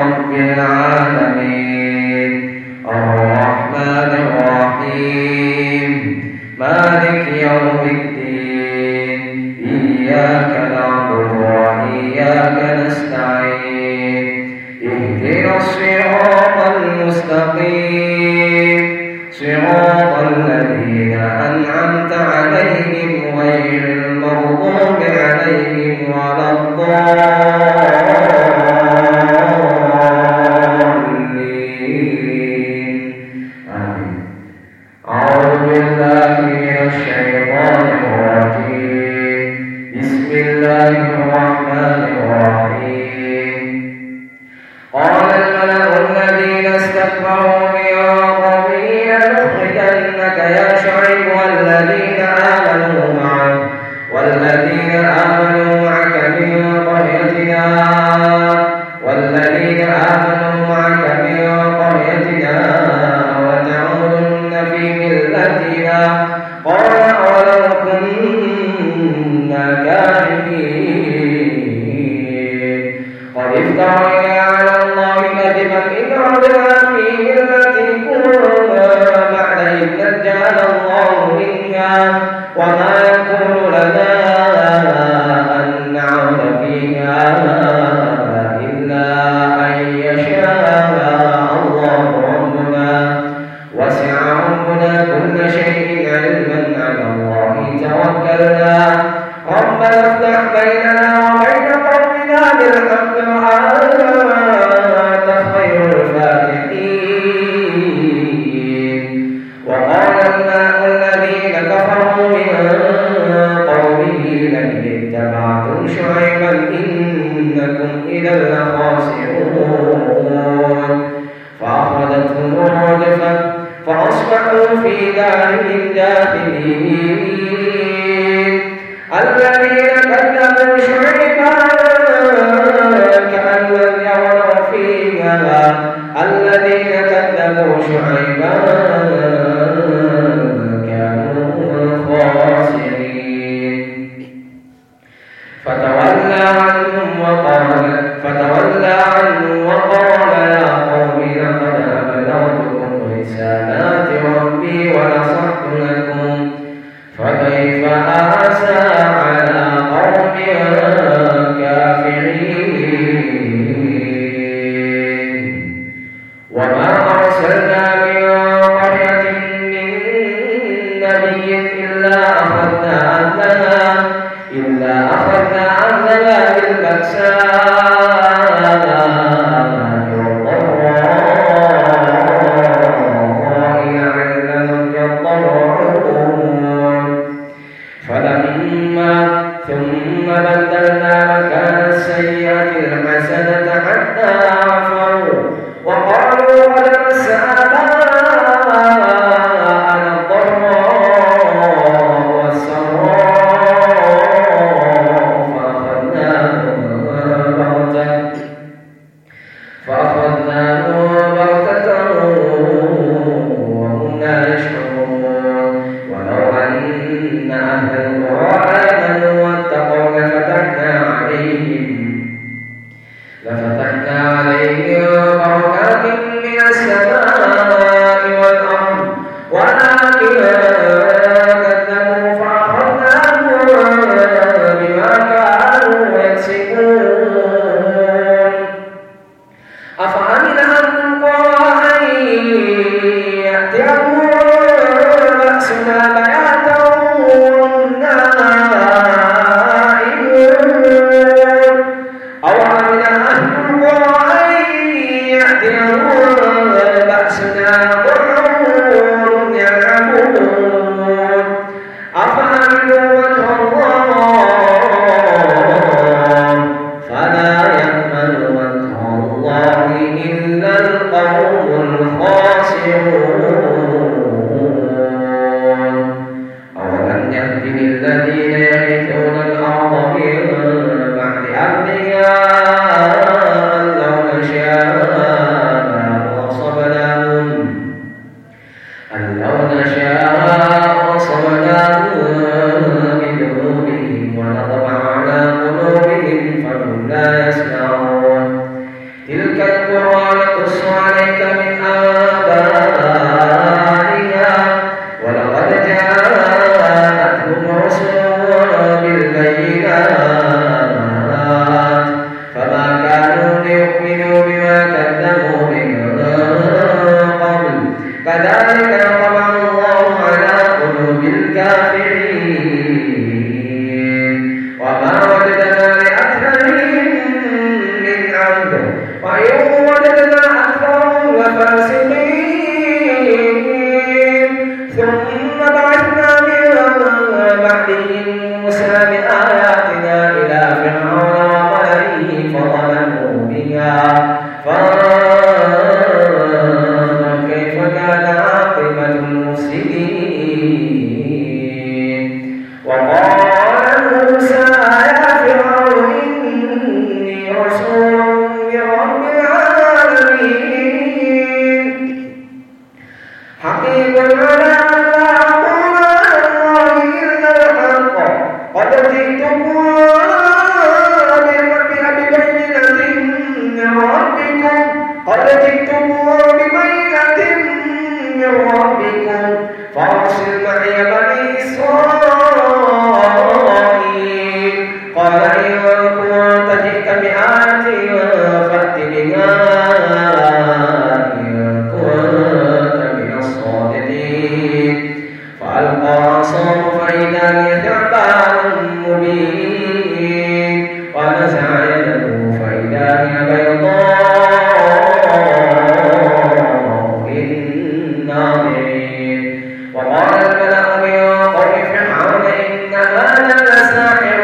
رب العالمين الرحمن الرحيم مالك يوم الدين إياك نعبد وإياك نستعين اهدنا الصراط المستقيم صراط الذين أنعمت عليهم غير المغضوب عليهم ولا الضالين آمين. أعوذ بالله من الشيطان الرجيم بسم الله الرحمن الرحيم قال الملأ الذين استكبروا من قومه لنخرجنك يا شعيب والذين آمنوا معك من قريتنا وتعودن في ملتنا قال أولو كنا كارهين قد افترينا على الله كذبا إن عدنا في ملتكم بعد إذ نجانا الله منها وما يكون لنا أن نعود فيها إلا أن يشاء الله ربنا وسع ربنا كل شيء علما على الله توكلنا ربنا افتح بيننا وبين قومنا بالحق وأنت خير الفاتحين وقال الملأ الذين كفروا من قومه لئن اتبعتم شعيبا إنكم إذا لخاسرون فأخذتهم الرجفة فأصبحوا في دارهم جاثمين الذين كذبوا شعيبا كأن لم يغنوا فيها الذين كذبوا شعيبا كانوا خاسرين فتولى عنهم وقال يا قوم لقد أبلغتكم رسالات ربي ونصحت لكم فكيف آسى على قوم كافرين وما أرسلنا من قرية من نبي إلا أخذنا أهلها بالبأساء والضراء لعلهم يضرعون ثم بدلنا مكان السيئة الحسنة حتى عفوا وقالوا قد مس آباءنا الضراء والسراء فأخذناهم بغتة وهم لا يشعرون ولو أن أهل القرى آمنوا واتقوا لفتحنا عليهم بركات من السماء والأرض ولكن كذبوا فأخذناهم بما كانوا يكسبون أفأمن أهل القرى أن يأتيهم بأسنا بياتا وهم نائمون أو أمن أهل القرى أن يأتيهم بأسنا ضرا وهم يلعبون أفأمنوا مكر الله فلا يأمن مكر الله إلا القرى نقص عليك من أنبائها ولقد جاءتهم رسلهم بالبينات فما كانوا ليؤمنوا بما كذبوا من قبل كذلك طبع الله على قلوب الكافرين وما وجدنا لأكثرهم من عبد وإن وجدنا أكثرهم لفاسقين ثم بعثنا من بعدهم موسى بآياتنا إلى فرعون وملئه فظلموا بها فانظر كيف كان عاقبة المفسدين وقال موسى يا فرعون إني رسول من رب العالمين حقيق على أن لا أقول على الله إلا الحق قد جئتكم من ربكم فأرسل معي بني إسرائيل قال إن كنت جئت بآية فأت بها إن كنت من الصادقين فألقى عصاه فإذا هي ثعبان مبين ونزع يده فإذا هي بيضاء وقال الملأ من قوم فرعون إن هذا لساحر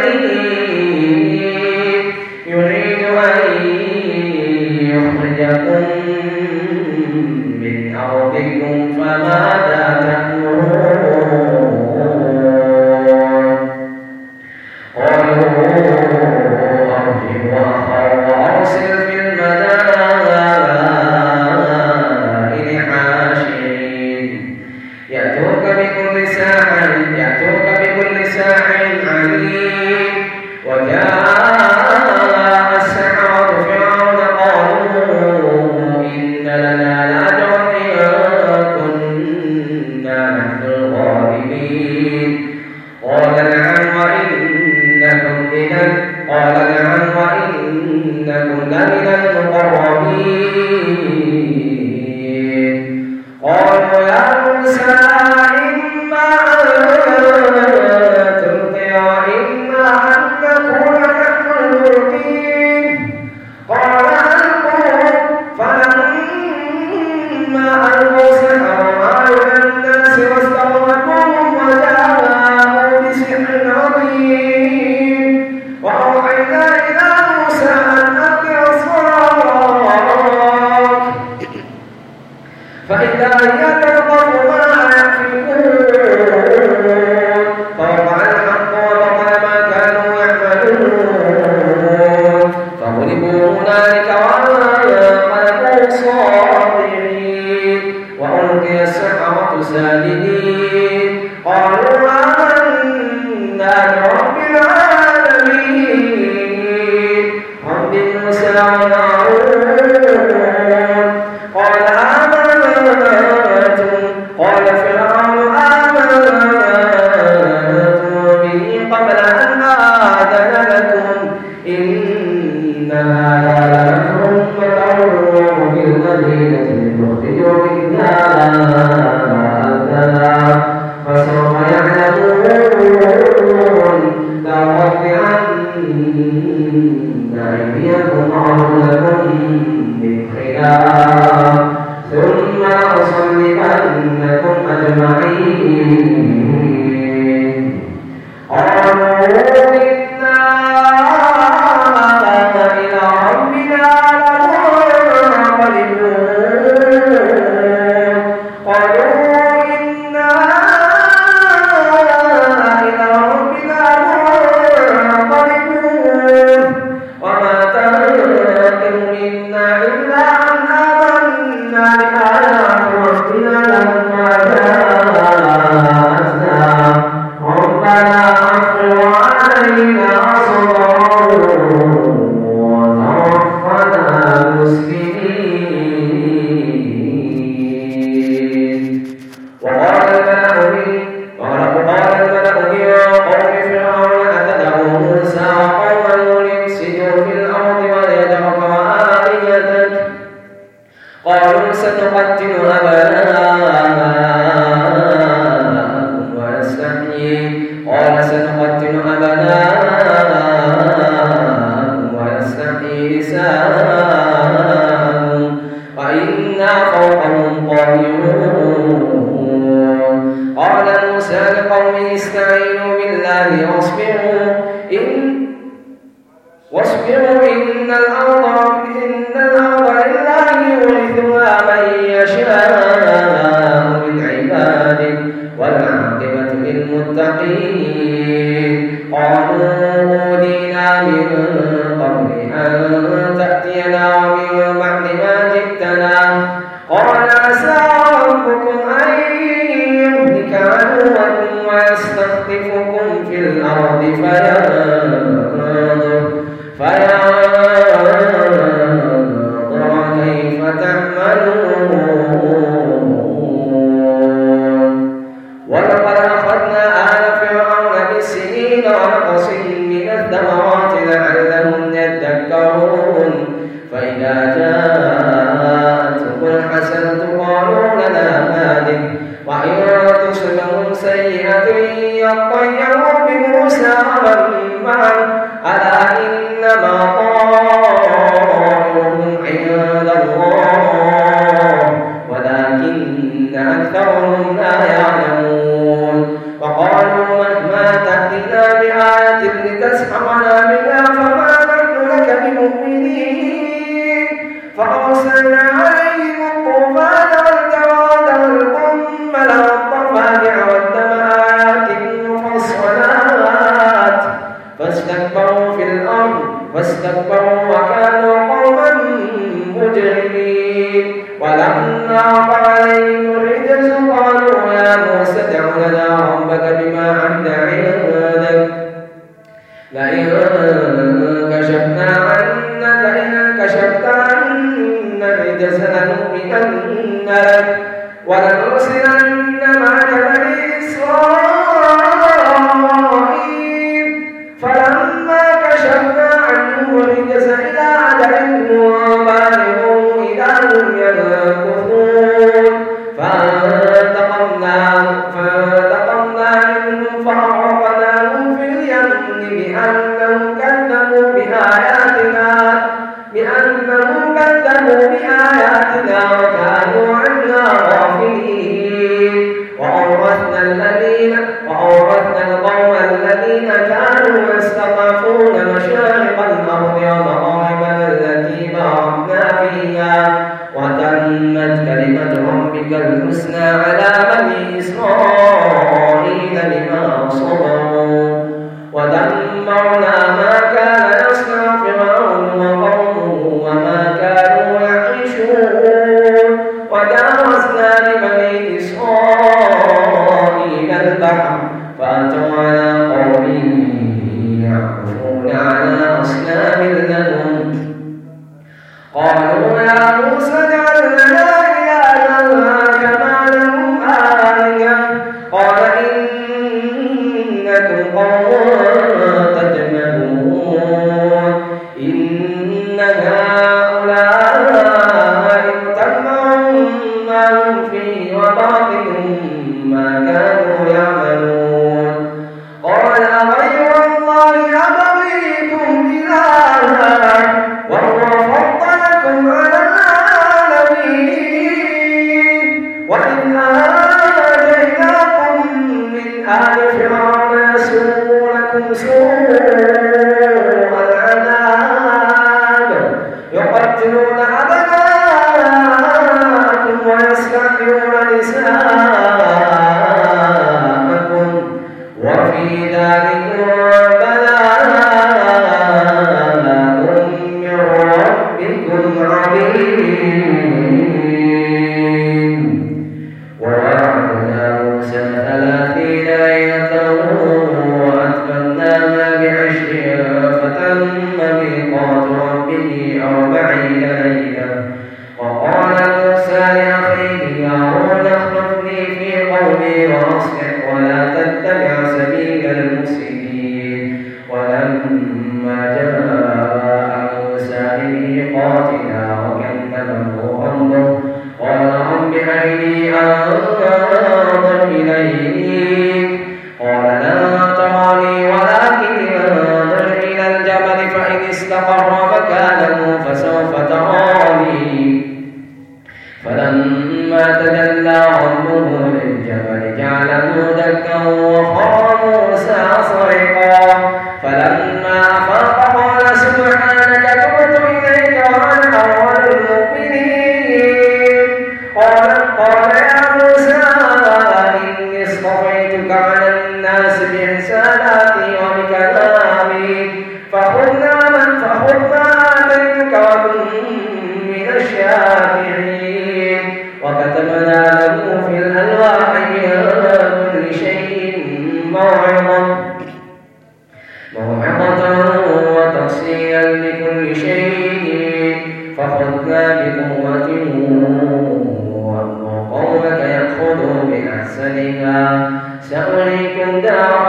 عليم يريد أن يخرجكم من أرضكم فماذا تأمرون قالوا أرجه وأخاه وأرسل في المدائن حاشرين يأتوك بكل ساحر عليم وجاء السحرة فرعون قالوا إن لنا لأجرا إن كنا نحن الغالبين قال نعم وإنكم لمن المقربين قالوا يا موسى إما أن تلقي وإما أن نكون نحن الملقين قال ألقوا فلما ألقوا سحروا أعين الناس واستغرقوهم وجاءوا بسحر عظيم وأوحينا إلى موسى أن ألق عصاك فإذا هي تلقف ما يأفكون فوقع الحق وبطل ما كانوا يعملون فغلبوا هنالك وانقلبوا صاغرين وألقي السحرة ساجدين قالوا آمنا برب العالمين رب موسى وهارون قال قال فرعون آمنتم به قبل أن آذن لكم إن هذا لمكر بالمدينة لتخرجوا منها أهلها فسوف يعلمون لأقطعن أيديكم وأرجلكم من خلاف ثم لأصلبنكم أجمعين قالوا إنا إلى ربنا لمنقلبون قالوا إنا إلى ربنا لمنقلبون وما تنقم منا إلا أن آمنا بآيات ربنا لما جاءتنا ربنا أفرغ علينا صبرا وتوفنا مسلمين قالوا سنقتل أبناءكم ونستحيي قال سنقتل أبناءكم ونستحيي نساءكم وإنا فوقهم قاهرون. قال موسى لقومه استعينوا بالله واصبروا إن الأرض لله يورثها من يشاء من عباده والعاقبة للمتقين. قالوا أوذينا من قبل أن تأتينا ومن بعد ما جئتنا قال عسى ربكم أن يهلك عدوكم ويستخلفكم في الأرض فينظر كيف تعملون. ولقد أخذنا آل فرعون بالسنين ونقص من الثمرات لعلهم يذكرون. فإذا جاءتهم الحسنة قالوا لنا هذه وإن تصبهم سيئة يطيروا بموسى ومن معه ألا إنما طائرهم عند الله ولكن أكثرهم لا يعلمون. وقالوا مهما تأتنا بآية لتسحرنا بها فما نحن لك بمؤمنين. فأرسلنا عليهم الطوفان والجراد والقمل والضفادع والدم آيات مفصلات فاستكبروا وكانوا قوما مجرمين. ولما وقع عليهم الرجز قالوا يا موسى ادع لنا ربك بما عهد عندك لئن كشفت عنا الرجز لنؤمنن لك ولنرسلن معك بني إسرائيل. فلما كشفنا عنهم الرجز إلى أجل بالغوا إذا هم ينكثون. فانتقمنا منهم فأغرقناهم في اليم بأنهم كذبوا بآياتنا وكانوا عنها غافلين. وأورثنا القوم الذين كانوا يستضعفون مشارق الأرض ومغاربها التي باركنا فيها وتمت كلمة ربك الحسنى على بني إسرائيل بما صبروا ودمرنا ما كان يصنع فرعون وقومه وما كانوا يعيشون. وجاوزنا ببني إسرائيل البحر فأتوا على قوم يعكفون على أصنام لهم قالوا يا موسى اجعل لنا إلها كما لهم آلهة قال إنكم قوم تجهلون. إن هؤلاء متبع ما هم فيه وباطل ما كانوا يعملون. قال غير الله أبغيكم إلها وهو فضلكم على العالمين. كانوا دكا وخر موسى صعقا فلما أفاق قال سبحانك تبت إليك وأنا أول المؤمنين قال يا موسى إني اصطفيتك على الناس برسالاتي وبكلامي فخذ ما آتيتك وكن من الشاكرين وكتبنا له في الألواح من كل شيء موعظة وتفصيلا لكل شيء فخذنا بقوة وأمر قومك يأخذوا بأحسنها سأريكم دار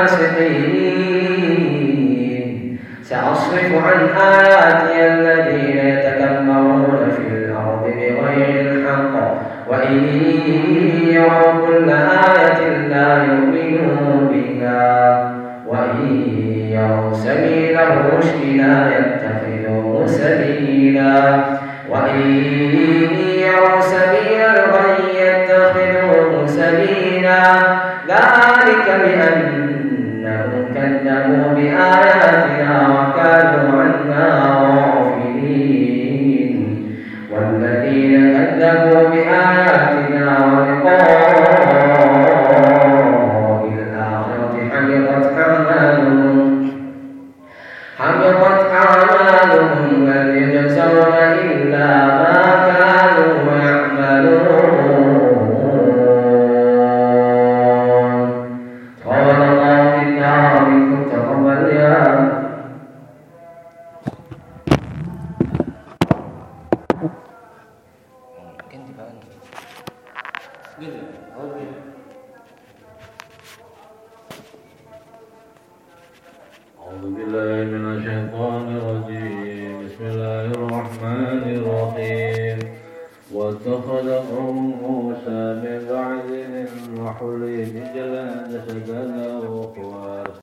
الفاسقين سأصرف عن آياتي الذين يتكبرون في الأرض بغير الحق وإن يروا كل آية لا يؤمنوا بها وإن يروا سبيل الرشد لا يتخذوه سبيلا وإن يروا سبيل الغي يتخذوه سبيلا ذلك بأنهم كذبوا بآياتنا وكانوا عنها غافلين والذين كذبوا بآياتنا ولقاء الآخرة حبطت أعمالهم هل يجزون إلا ما كانوا يعملون قال الله إنها منكم تقبل يا أعوذ بالله من الشيطان الرجيم بسم الله الرحمن الرحيم واتخذ موسى من بعد الرحل عجلا جسدا له خوار